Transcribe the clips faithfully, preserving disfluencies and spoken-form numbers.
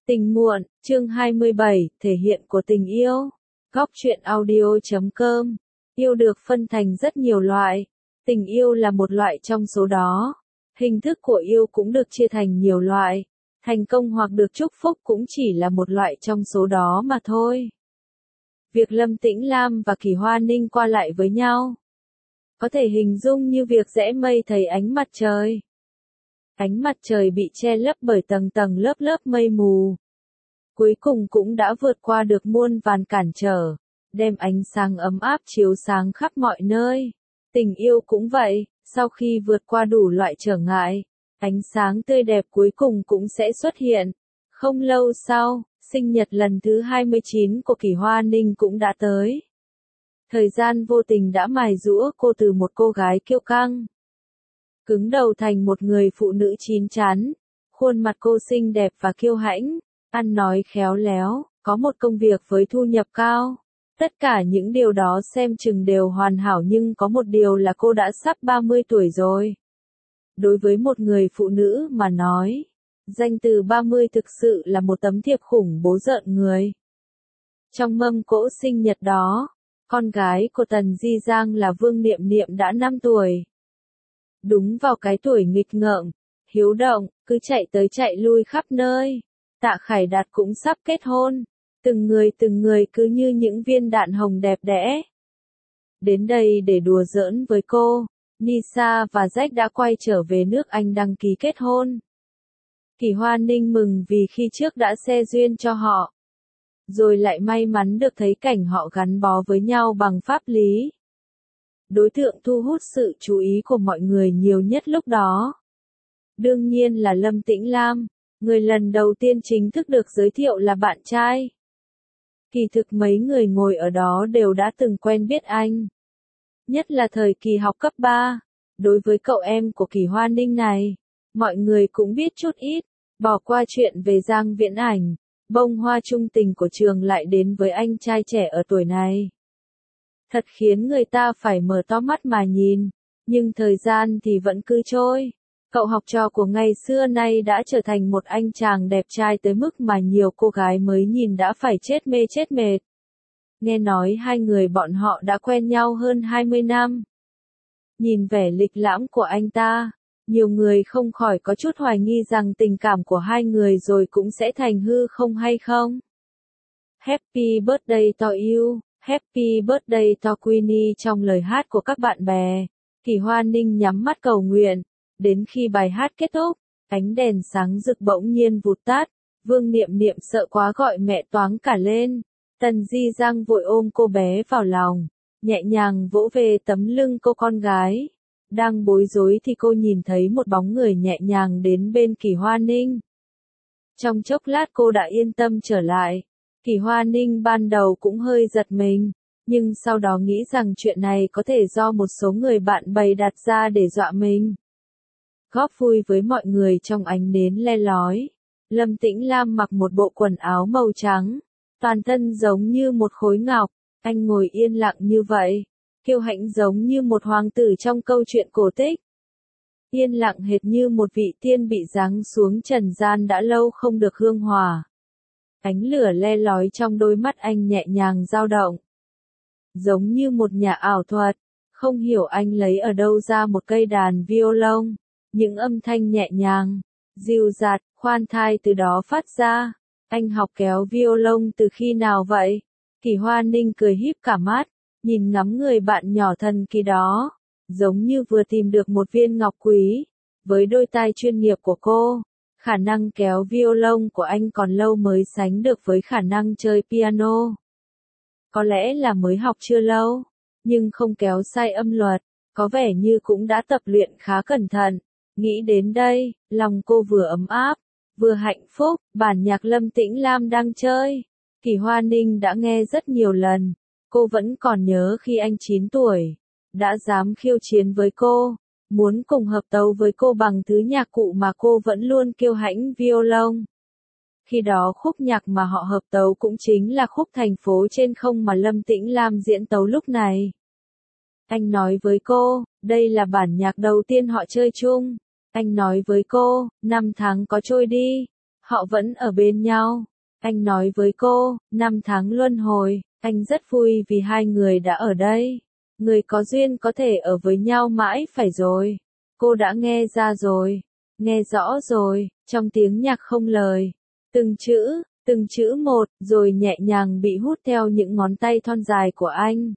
Tình muộn, chương hai mươi bảy, thể hiện của tình yêu. Góc truyện audio chấm com. Yêu được phân thành rất nhiều loại. Tình yêu là một loại trong số đó. Hình thức của yêu cũng được chia thành nhiều loại. Thành công hoặc được chúc phúc cũng chỉ là một loại trong số đó mà thôi. Việc Lâm Tĩnh Lam và Kỳ Hoa Ninh qua lại với nhau có thể hình dung như việc rẽ mây thấy ánh mặt trời. Ánh mặt trời bị che lấp bởi tầng tầng lớp lớp mây mù. Cuối cùng cũng đã vượt qua được muôn vàn cản trở, đem ánh sáng ấm áp chiếu sáng khắp mọi nơi. Tình yêu cũng vậy, sau khi vượt qua đủ loại trở ngại, ánh sáng tươi đẹp cuối cùng cũng sẽ xuất hiện. Không lâu sau, sinh nhật lần thứ hai mươi chín của Kỳ Hoa Ninh cũng đã tới. Thời gian vô tình đã mài giũa cô từ một cô gái kiêu căng, cứng đầu thành một người phụ nữ chín chắn. Khuôn mặt cô xinh đẹp và kiêu hãnh, ăn nói khéo léo, có một công việc với thu nhập cao. Tất cả những điều đó xem chừng đều hoàn hảo, nhưng có một điều là cô đã sắp ba mươi tuổi rồi. Đối với một người phụ nữ mà nói, danh từ ba mươi thực sự là một tấm thiệp khủng bố rợn người. Trong mâm cỗ sinh nhật đó, con gái của Tần Di Giang là Vương Niệm Niệm đã năm tuổi. Đúng vào cái tuổi nghịch ngợm, hiếu động, cứ chạy tới chạy lui khắp nơi. Tạ Khải Đạt cũng sắp kết hôn. Từng người từng người cứ như những viên đạn hồng đẹp đẽ. Đến đây để đùa giỡn với cô, Nisa và Jack đã quay trở về nước Anh đăng ký kết hôn. Kỳ Hoa Ninh mừng vì khi trước đã xe duyên cho họ, rồi lại may mắn được thấy cảnh họ gắn bó với nhau bằng pháp lý. Đối tượng thu hút sự chú ý của mọi người nhiều nhất lúc đó đương nhiên là Lâm Tĩnh Lam, người lần đầu tiên chính thức được giới thiệu là bạn trai. Kỳ thực mấy người ngồi ở đó đều đã từng quen biết anh. Nhất là thời kỳ học cấp ba, đối với cậu em của Kỳ Hoa Ninh này, mọi người cũng biết chút ít. Bỏ qua chuyện về Giang Viễn Ảnh, bông hoa trung tình của trường lại đến với anh trai trẻ ở tuổi này. Thật khiến người ta phải mở to mắt mà nhìn, nhưng thời gian thì vẫn cứ trôi. Cậu học trò của ngày xưa nay đã trở thành một anh chàng đẹp trai tới mức mà nhiều cô gái mới nhìn đã phải chết mê chết mệt. Nghe nói hai người bọn họ đã quen nhau hơn hai mươi năm. Nhìn vẻ lịch lãm của anh ta, nhiều người không khỏi có chút hoài nghi rằng tình cảm của hai người rồi cũng sẽ thành hư không hay không. Happy birthday to you, happy birthday to Queenie trong lời hát của các bạn bè. Kỳ Hoa Ninh nhắm mắt cầu nguyện. Đến khi bài hát kết thúc, ánh đèn sáng rực bỗng nhiên vụt tắt. Vương Niệm Niệm sợ quá gọi mẹ toáng cả lên. Tần Di Giang vội ôm cô bé vào lòng, nhẹ nhàng vỗ về tấm lưng cô con gái. Đang bối rối thì cô nhìn thấy một bóng người nhẹ nhàng đến bên Kỳ Hoa Ninh. Trong chốc lát cô đã yên tâm trở lại. Kỳ Hoa Ninh ban đầu cũng hơi giật mình, nhưng sau đó nghĩ rằng chuyện này có thể do một số người bạn bày đặt ra để dọa mình. Góp vui với mọi người trong ánh nến le lói. Lâm Tĩnh Lam mặc một bộ quần áo màu trắng, toàn thân giống như một khối ngọc. Anh ngồi yên lặng như vậy, kiêu hãnh giống như một hoàng tử trong câu chuyện cổ tích. Yên lặng hệt như một vị tiên bị giáng xuống trần gian đã lâu không được hương hòa. Ánh lửa le lói trong đôi mắt anh nhẹ nhàng dao động, giống như một nhà ảo thuật. Không hiểu anh lấy ở đâu ra một cây đàn violon. Những âm thanh nhẹ nhàng, dịu dạt, khoan thai từ đó phát ra. Anh học kéo violon từ khi nào vậy? Kỳ Hoa Ninh cười híp cả mắt, nhìn ngắm người bạn nhỏ thần kỳ đó, giống như vừa tìm được một viên ngọc quý. Với đôi tai chuyên nghiệp của cô, khả năng kéo violon của anh còn lâu mới sánh được với khả năng chơi piano. Có lẽ là mới học chưa lâu, nhưng không kéo sai âm luật, có vẻ như cũng đã tập luyện khá cẩn thận. Nghĩ đến đây, lòng cô vừa ấm áp, vừa hạnh phúc. Bản nhạc Lâm Tĩnh Lam đang chơi, Kỳ Hoa Ninh đã nghe rất nhiều lần. Cô vẫn còn nhớ khi anh chín tuổi, đã dám khiêu chiến với cô, muốn cùng hợp tấu với cô bằng thứ nhạc cụ mà cô vẫn luôn kiêu hãnh violon. Khi đó khúc nhạc mà họ hợp tấu cũng chính là khúc Thành phố trên không mà Lâm Tĩnh Lam diễn tấu lúc này. Anh nói với cô, đây là bản nhạc đầu tiên họ chơi chung. Anh nói với cô, năm tháng có trôi đi, Họ vẫn ở bên nhau. Anh nói với cô, năm tháng luân hồi, anh rất vui vì hai người đã ở đây. Người có duyên có thể ở với nhau mãi phải rồi. Cô đã nghe ra rồi, nghe rõ rồi, trong tiếng nhạc không lời. Từng chữ, từng chữ một, rồi nhẹ nhàng bị hút theo những ngón tay thon dài của anh.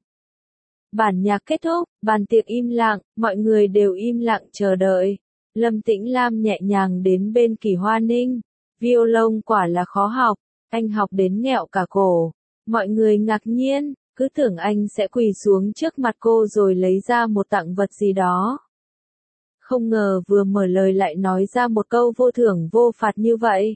Bản nhạc kết thúc, bàn tiệc im lặng, mọi người đều im lặng chờ đợi. Lâm Tĩnh Lam nhẹ nhàng đến bên Kỳ Hoa Ninh. Violon quả là khó học, anh học đến nghẹo cả cổ. Mọi người ngạc nhiên, cứ tưởng anh sẽ quỳ xuống trước mặt cô rồi lấy ra một tặng vật gì đó. Không ngờ vừa mở lời lại nói ra một câu vô thưởng vô phạt như vậy.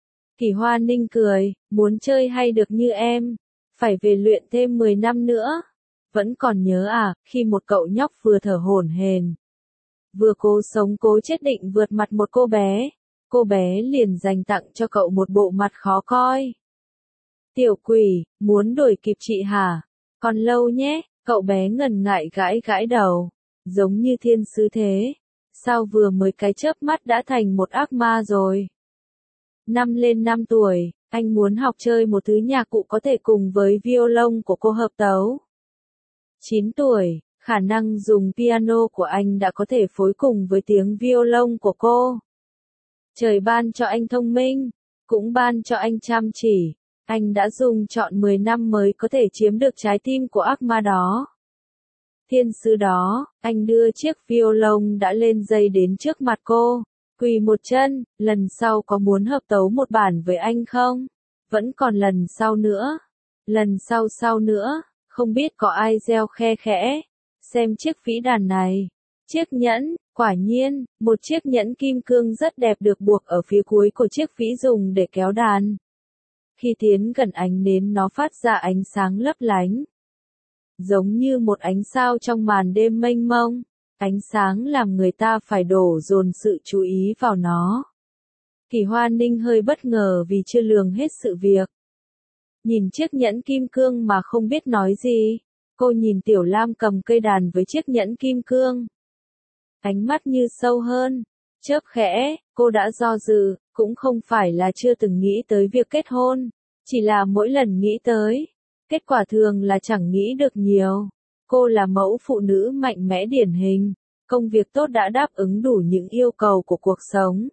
Kỳ Hoa Ninh cười, muốn chơi hay được như em, phải về luyện thêm mười năm nữa. Vẫn còn nhớ à, khi một cậu nhóc vừa thở hổn hển, vừa cố sống cố chết định vượt mặt một cô bé, cô bé liền dành tặng cho cậu một bộ mặt khó coi. Tiểu quỷ, muốn đuổi kịp chị hả? Còn lâu nhé, cậu bé ngần ngại gãi gãi đầu, giống như thiên sứ thế. Sao vừa mới cái chớp mắt đã thành một ác ma rồi? Năm lên năm tuổi, anh muốn học chơi một thứ nhạc cụ có thể cùng với violon của cô hợp tấu. Chín tuổi, khả năng dùng piano của anh đã có thể phối cùng với tiếng violon của cô. Trời ban cho anh thông minh, cũng ban cho anh chăm chỉ. Anh đã dùng trọn mười năm mới có thể chiếm được trái tim của ác ma đó. Thiên sứ đó, anh đưa chiếc violon đã lên dây đến trước mặt cô, quỳ một chân, lần sau có muốn hợp tấu một bản với anh không? Vẫn còn lần sau nữa, lần sau sau nữa, không biết có ai reo khe khẽ, xem chiếc vĩ đàn này, chiếc nhẫn, quả nhiên, một chiếc nhẫn kim cương rất đẹp được buộc ở phía cuối của chiếc vĩ dùng để kéo đàn. Khi tiến gần ánh nến nó phát ra ánh sáng lấp lánh, giống như một ánh sao trong màn đêm mênh mông, ánh sáng làm người ta phải đổ dồn sự chú ý vào nó. Kỳ Hoa Ninh hơi bất ngờ vì chưa lường hết sự việc. Nhìn chiếc nhẫn kim cương mà không biết nói gì, cô nhìn Tiểu Lam cầm cây đàn với chiếc nhẫn kim cương. Ánh mắt như sâu hơn, chớp khẽ, cô đã do dự, cũng không phải là chưa từng nghĩ tới việc kết hôn, chỉ là mỗi lần nghĩ tới, kết quả thường là chẳng nghĩ được nhiều. Cô là mẫu phụ nữ mạnh mẽ điển hình, công việc tốt đã đáp ứng đủ những yêu cầu của cuộc sống.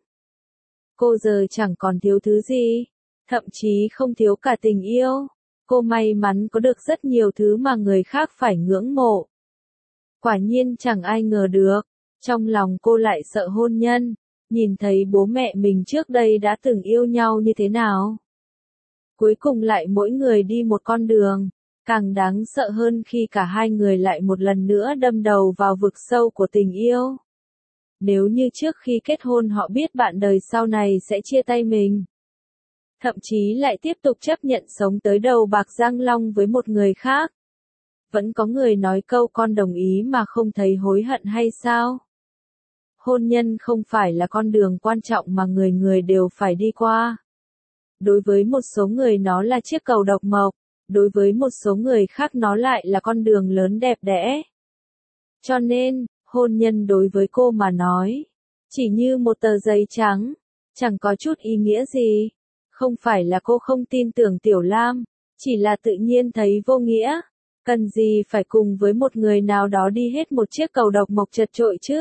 Cô giờ chẳng còn thiếu thứ gì, thậm chí không thiếu cả tình yêu. Cô may mắn có được rất nhiều thứ mà người khác phải ngưỡng mộ. Quả nhiên chẳng ai ngờ được, trong lòng cô lại sợ hôn nhân, nhìn thấy bố mẹ mình trước đây đã từng yêu nhau như thế nào. Cuối cùng lại mỗi người đi một con đường, càng đáng sợ hơn khi cả hai người lại một lần nữa đâm đầu vào vực sâu của tình yêu. Nếu như trước khi kết hôn họ biết bạn đời sau này sẽ chia tay mình, thậm chí lại tiếp tục chấp nhận sống tới đầu bạc răng long với một người khác. Vẫn có người nói câu con đồng ý mà không thấy hối hận hay sao? Hôn nhân không phải là con đường quan trọng mà người người đều phải đi qua. Đối với một số người nó là chiếc cầu độc mộc, đối với một số người khác nó lại là con đường lớn đẹp đẽ. Cho nên, hôn nhân đối với cô mà nói, chỉ như một tờ giấy trắng, chẳng có chút ý nghĩa gì. Không phải là cô không tin tưởng Tiểu Lam, chỉ là tự nhiên thấy vô nghĩa. Cần gì phải cùng với một người nào đó đi hết một chiếc cầu độc mộc chật chội chứ?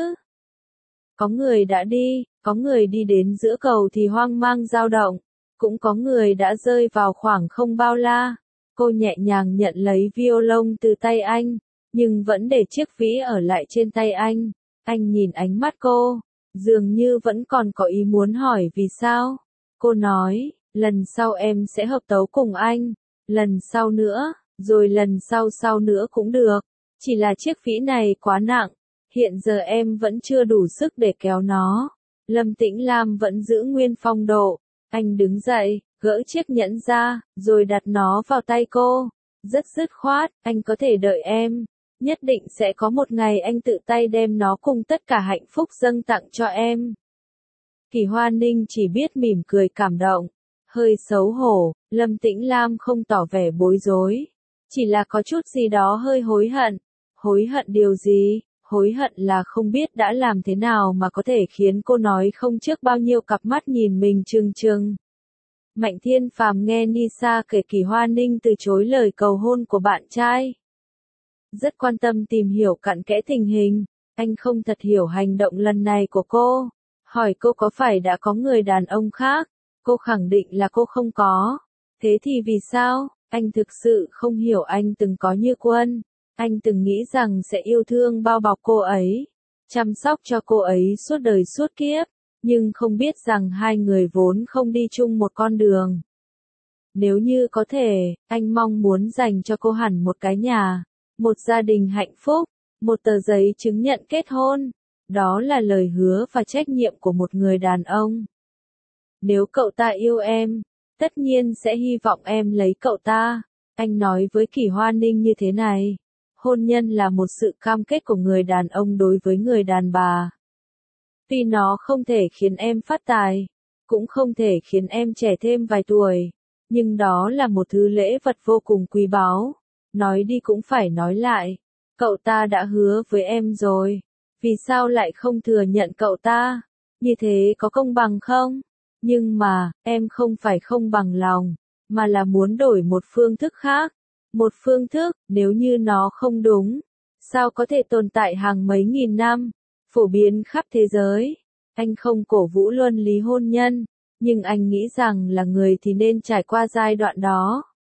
Có người đã đi, có người đi đến giữa cầu thì hoang mang dao động, cũng có người đã rơi vào khoảng không bao la. Cô nhẹ nhàng nhận lấy violon từ tay anh, nhưng vẫn để chiếc vĩ ở lại trên tay anh. Anh nhìn ánh mắt cô, dường như vẫn còn có ý muốn hỏi vì sao. Cô nói, lần sau em sẽ hợp tấu cùng anh, lần sau nữa, rồi lần sau sau nữa cũng được. Chỉ là chiếc vĩ này quá nặng, hiện giờ em vẫn chưa đủ sức để kéo nó. Lâm Tĩnh Lam vẫn giữ nguyên phong độ. Anh đứng dậy, gỡ chiếc nhẫn ra, rồi đặt nó vào tay cô. Rất dứt khoát, anh có thể đợi em. Nhất định sẽ có một ngày anh tự tay đem nó cùng tất cả hạnh phúc dâng tặng cho em. Kỳ Hoa Ninh chỉ biết mỉm cười cảm động. Hơi xấu hổ, Lâm Tĩnh Lam không tỏ vẻ bối rối. Chỉ là có chút gì đó hơi hối hận. Hối hận điều gì? Hối hận là không biết đã làm thế nào mà có thể khiến cô nói không trước bao nhiêu cặp mắt nhìn mình trừng trừng. Mạnh Thiên Phàm nghe Nisa kể Kỳ Hoa Ninh từ chối lời cầu hôn của bạn trai. Rất quan tâm tìm hiểu cặn kẽ tình hình, anh không thật hiểu hành động lần này của cô. Hỏi cô có phải đã có người đàn ông khác, cô khẳng định là cô không có. Thế thì vì sao? Anh thực sự không hiểu. Anh từng có Như Quân, anh từng nghĩ rằng sẽ yêu thương bao bọc cô ấy, chăm sóc cho cô ấy suốt đời suốt kiếp, nhưng không biết rằng hai người vốn không đi chung một con đường. Nếu như có thể, anh mong muốn dành cho cô hẳn một cái nhà, một gia đình hạnh phúc, một tờ giấy chứng nhận kết hôn. Đó là lời hứa và trách nhiệm của một người đàn ông. Nếu cậu ta yêu em, tất nhiên sẽ hy vọng em lấy cậu ta. Anh nói với Kỳ Hoa Ninh như thế này. Hôn nhân là một sự cam kết của người đàn ông đối với người đàn bà. Tuy nó không thể khiến em phát tài, cũng không thể khiến em trẻ thêm vài tuổi, nhưng đó là một thứ lễ vật vô cùng quý báu. Nói đi cũng phải nói lại, cậu ta đã hứa với em rồi, vì sao lại không thừa nhận cậu ta? Như thế có công bằng không? Nhưng mà, em không phải không bằng lòng, mà là muốn đổi một phương thức khác. Một phương thức, nếu như nó không đúng, sao có thể tồn tại hàng mấy nghìn năm, phổ biến khắp thế giới. Anh không cổ vũ luân lý hôn nhân, nhưng anh nghĩ rằng là người thì nên trải qua giai đoạn đó.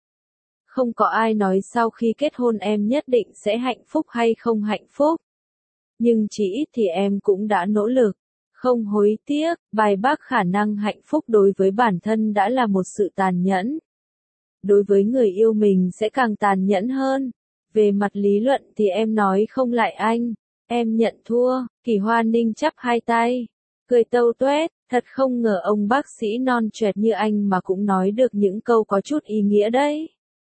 Không có ai nói sau khi kết hôn em nhất định sẽ hạnh phúc hay không hạnh phúc. Nhưng chỉ ít thì em cũng đã nỗ lực, không hối tiếc, bài bác khả năng hạnh phúc đối với bản thân đã là một sự tàn nhẫn. Đối với người yêu mình sẽ càng tàn nhẫn hơn. Về mặt lý luận thì em nói không lại anh, em nhận thua. Kỳ Hoa Ninh chắp hai tay, cười tâu tuét, thật không ngờ ông bác sĩ non choẹt như anh mà cũng nói được những câu có chút ý nghĩa đấy.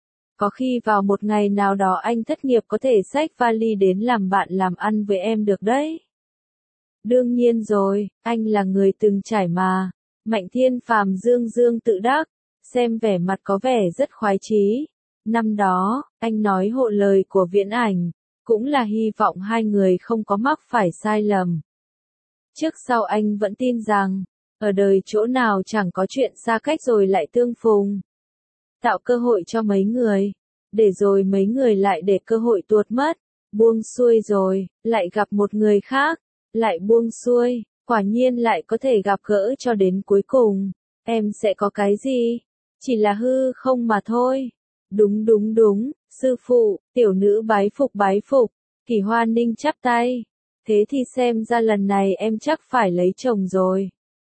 Có khi vào một ngày nào đó anh thất nghiệp có thể xách vali đến làm bạn làm ăn với em được đấy. Đương nhiên rồi, anh là người từng trải mà. Mạnh Thiên Phàm dương dương tự đắc, xem vẻ mặt có vẻ rất khoái chí. Năm đó, anh nói hộ lời của Viễn Ảnh, cũng là hy vọng hai người không có mắc phải sai lầm. Trước sau anh vẫn tin rằng, ở đời chỗ nào chẳng có chuyện xa cách rồi lại tương phùng. Tạo cơ hội cho mấy người, để rồi mấy người lại để cơ hội tuột mất, buông xuôi rồi, lại gặp một người khác, lại buông xuôi, quả nhiên lại có thể gặp gỡ cho đến cuối cùng. Em sẽ có cái gì? Chỉ là hư không mà thôi. Đúng đúng đúng, sư phụ, tiểu nữ bái phục bái phục. Kỳ Hoa Ninh chắp tay. Thế thì xem ra lần này em chắc phải lấy chồng rồi.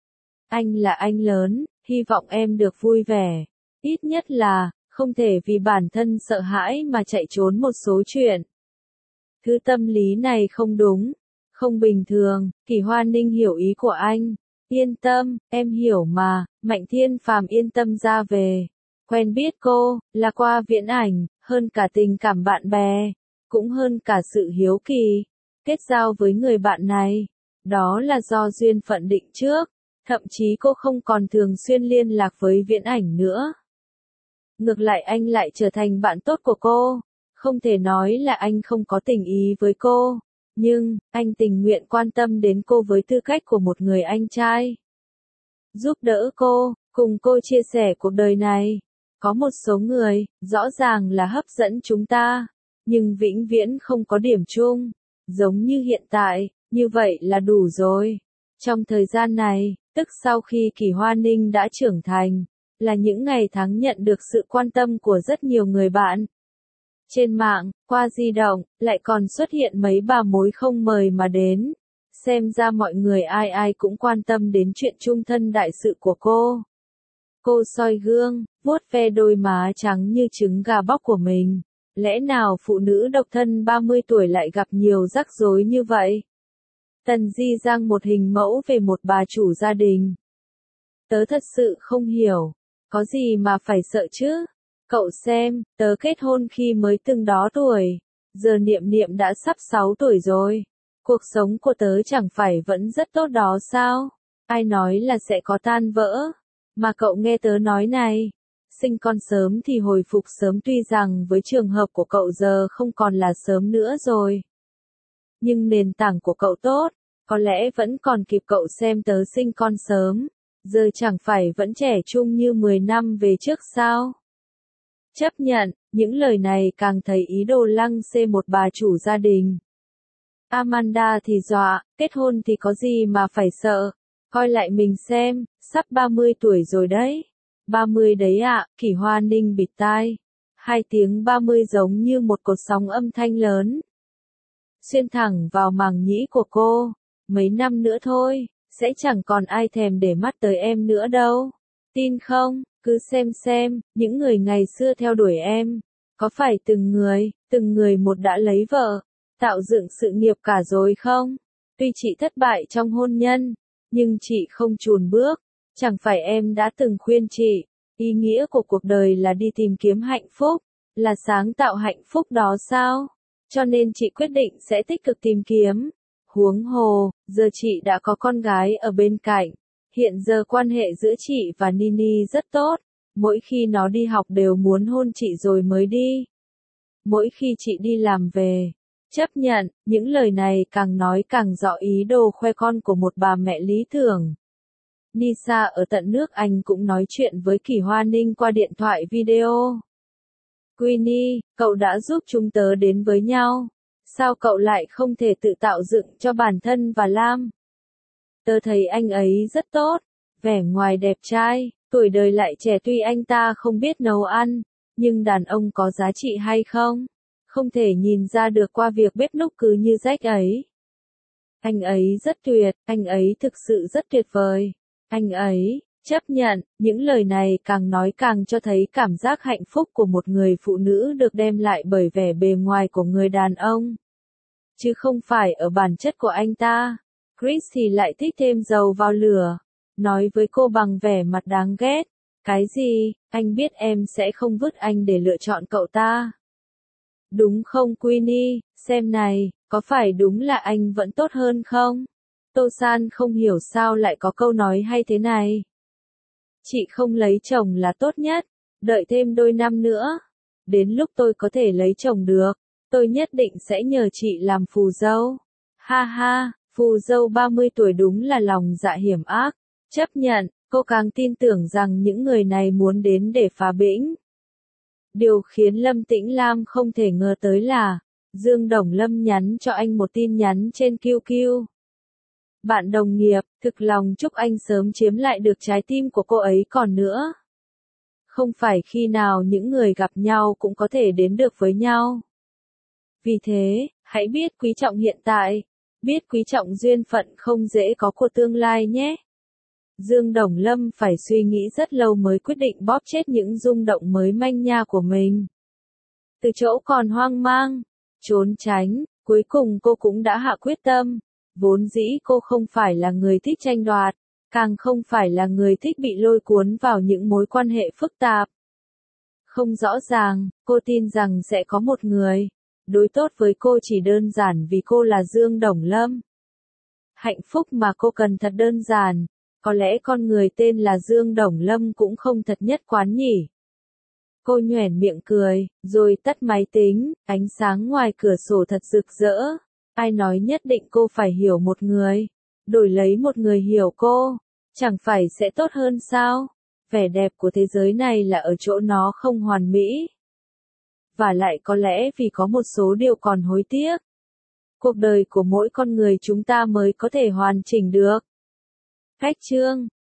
Anh là anh lớn, hy vọng em được vui vẻ. Ít nhất là, không thể vì bản thân sợ hãi mà chạy trốn một số chuyện. Thứ tâm lý này không đúng, không bình thường. Kỳ Hoa Ninh hiểu ý của anh. Yên tâm, em hiểu mà. Mạnh Thiên Phàm yên tâm ra về. Quen biết cô, là qua Viễn Ảnh, hơn cả tình cảm bạn bè, cũng hơn cả sự hiếu kỳ. Kết giao với người bạn này, đó là do duyên phận định trước. Thậm chí cô không còn thường xuyên liên lạc với Viễn Ảnh nữa. Ngược lại anh lại trở thành bạn tốt của cô. Không thể nói là anh không có tình ý với cô, nhưng, anh tình nguyện quan tâm đến cô với tư cách của một người anh trai. Giúp đỡ cô, cùng cô chia sẻ cuộc đời này. Có một số người, rõ ràng là hấp dẫn chúng ta, nhưng vĩnh viễn không có điểm chung. Giống như hiện tại, như vậy là đủ rồi. Trong thời gian này, tức sau khi Kỳ Hoa Ninh đã trưởng thành, là những ngày tháng nhận được sự quan tâm của rất nhiều người bạn. Trên mạng, qua di động, lại còn xuất hiện mấy bà mối không mời mà đến. Xem ra mọi người ai ai cũng quan tâm đến chuyện chung thân đại sự của cô. Cô soi gương, vuốt ve đôi má trắng như trứng gà bóc của mình. Lẽ nào phụ nữ độc thân ba mươi tuổi lại gặp nhiều rắc rối như vậy? Tần Di Giang một hình mẫu về một bà chủ gia đình. Tớ thật sự không hiểu, có gì mà phải sợ chứ? Cậu xem, tớ kết hôn khi mới từng đó tuổi, giờ Niệm Niệm đã sắp sáu tuổi rồi. Cuộc sống của tớ chẳng phải vẫn rất tốt đó sao? Ai nói là sẽ có tan vỡ? Mà cậu nghe tớ nói này, sinh con sớm thì hồi phục sớm, tuy rằng với trường hợp của cậu giờ không còn là sớm nữa rồi. Nhưng nền tảng của cậu tốt, có lẽ vẫn còn kịp. Cậu xem tớ sinh con sớm, giờ chẳng phải vẫn trẻ trung như mười năm về trước sao? Chấp nhận, những lời này càng thấy ý đồ lăng xê một bà chủ gia đình. Amanda thì dọa, kết hôn thì có gì mà phải sợ, coi lại mình xem, sắp ba mươi tuổi rồi đấy. ba mươi đấy ạ, à, Kỷ Hoa Ninh bịt tai. Hai tiếng ba mươi giống như một cột sóng âm thanh lớn. Xuyên thẳng vào màng nhĩ của cô. Mấy năm nữa thôi, sẽ chẳng còn ai thèm để mắt tới em nữa đâu. Tin không, cứ xem xem, những người ngày xưa theo đuổi em. Có phải từng người, từng người một đã lấy vợ, tạo dựng sự nghiệp cả rồi không? Tuy chị thất bại trong hôn nhân, nhưng chị không chùn bước. Chẳng phải em đã từng khuyên chị, ý nghĩa của cuộc đời là đi tìm kiếm hạnh phúc, là sáng tạo hạnh phúc đó sao? Cho nên chị quyết định sẽ tích cực tìm kiếm. Huống hồ, giờ chị đã có con gái ở bên cạnh. Hiện giờ quan hệ giữa chị và Nini rất tốt. Mỗi khi nó đi học đều muốn hôn chị rồi mới đi. Mỗi khi chị đi làm về. Chấp nhận, những lời này càng nói càng rõ ý đồ khoe con của một bà mẹ lý tưởng. Nisa ở tận nước Anh cũng nói chuyện với Kỷ Hoa Ninh qua điện thoại video. Queenie, cậu đã giúp chúng tớ đến với nhau. Sao cậu lại không thể tự tạo dựng cho bản thân và Lam? Tớ thấy anh ấy rất tốt, vẻ ngoài đẹp trai, tuổi đời lại trẻ tuy anh ta không biết nấu ăn, nhưng đàn ông có giá trị hay không? Không thể nhìn ra được qua việc bếp núc cứ như rách ấy. Anh ấy rất tuyệt, anh ấy thực sự rất tuyệt vời. Anh ấy, chấp nhận, những lời này càng nói càng cho thấy cảm giác hạnh phúc của một người phụ nữ được đem lại bởi vẻ bề ngoài của người đàn ông. Chứ không phải ở bản chất của anh ta. Chris thì lại thích thêm dầu vào lửa. Nói với cô bằng vẻ mặt đáng ghét. Cái gì, anh biết em sẽ không vứt anh để lựa chọn cậu ta. Đúng không Queenie, xem này, có phải đúng là anh vẫn tốt hơn không? Tô San không hiểu sao lại có câu nói hay thế này. Chị không lấy chồng là tốt nhất, đợi thêm đôi năm nữa. Đến lúc tôi có thể lấy chồng được, tôi nhất định sẽ nhờ chị làm phù dâu. Ha ha, phù dâu ba mươi tuổi đúng là lòng dạ hiểm ác. Chấp nhận, cô càng tin tưởng rằng những người này muốn đến để phá bĩnh. Điều khiến Lâm Tĩnh Lam không thể ngờ tới là, Dương Đồng Lâm nhắn cho anh một tin nhắn trên Q Q. Bạn đồng nghiệp, thực lòng chúc anh sớm chiếm lại được trái tim của cô ấy còn nữa. Không phải khi nào những người gặp nhau cũng có thể đến được với nhau. Vì thế, hãy biết quý trọng hiện tại, biết quý trọng duyên phận không dễ có của tương lai nhé. Dương Đồng Lâm phải suy nghĩ rất lâu mới quyết định bóp chết những rung động mới manh nha của mình. Từ chỗ còn hoang mang, trốn tránh, cuối cùng cô cũng đã hạ quyết tâm. Vốn dĩ cô không phải là người thích tranh đoạt, càng không phải là người thích bị lôi cuốn vào những mối quan hệ phức tạp. Không rõ ràng, cô tin rằng sẽ có một người đối tốt với cô chỉ đơn giản vì cô là Dương Đồng Lâm. Hạnh phúc mà cô cần thật đơn giản, có lẽ con người tên là Dương Đồng Lâm cũng không thật nhất quán nhỉ. Cô nhoẻn miệng cười, rồi tắt máy tính, ánh sáng ngoài cửa sổ thật rực rỡ. Ai nói nhất định cô phải hiểu một người, đổi lấy một người hiểu cô, chẳng phải sẽ tốt hơn sao? Vẻ đẹp của thế giới này là ở chỗ nó không hoàn mỹ. Và lại có lẽ vì có một số điều còn hối tiếc. Cuộc đời của mỗi con người chúng ta mới có thể hoàn chỉnh được. Cách chương